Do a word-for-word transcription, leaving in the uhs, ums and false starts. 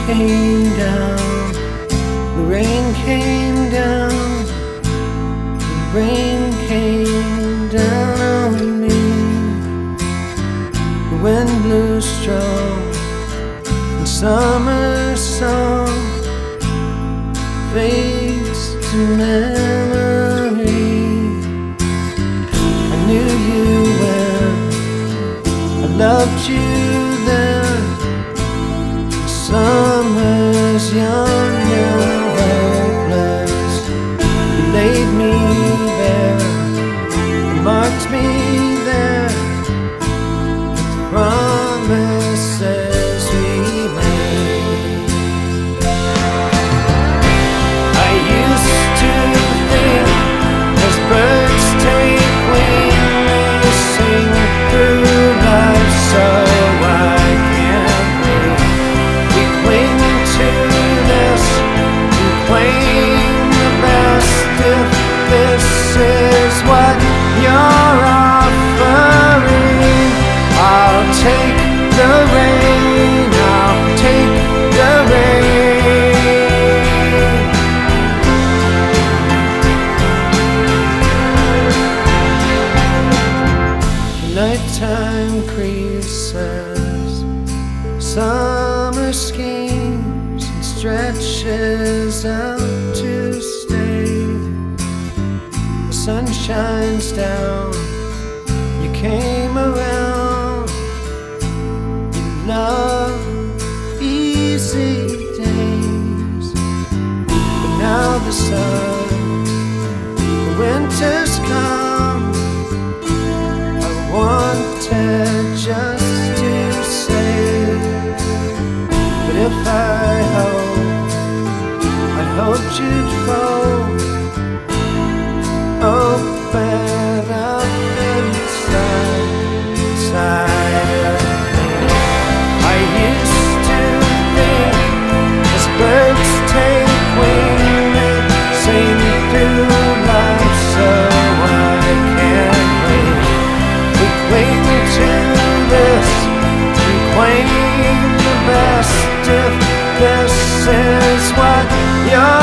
came down, the rain came down, the rain came down on me. The wind blew strong, and summer song fades to memory. I knew you when I loved you then. Summer's young and hopeless. You laid me bare, you marked me there with promises we made. I used to think as birds take wing, they sing through life so take the rain, I'll take the rain. The nighttime creases, summer schemes and stretches out to stay. The sun shines down, you came around. Love easy days, but now the sun, the winter's come. I wanted just to say, but if I hoped, I hoped you'd fold, open up inside, inside. Birds take wing and sing through life, so I can't wait. We cling to this, we claim the best if this is what you're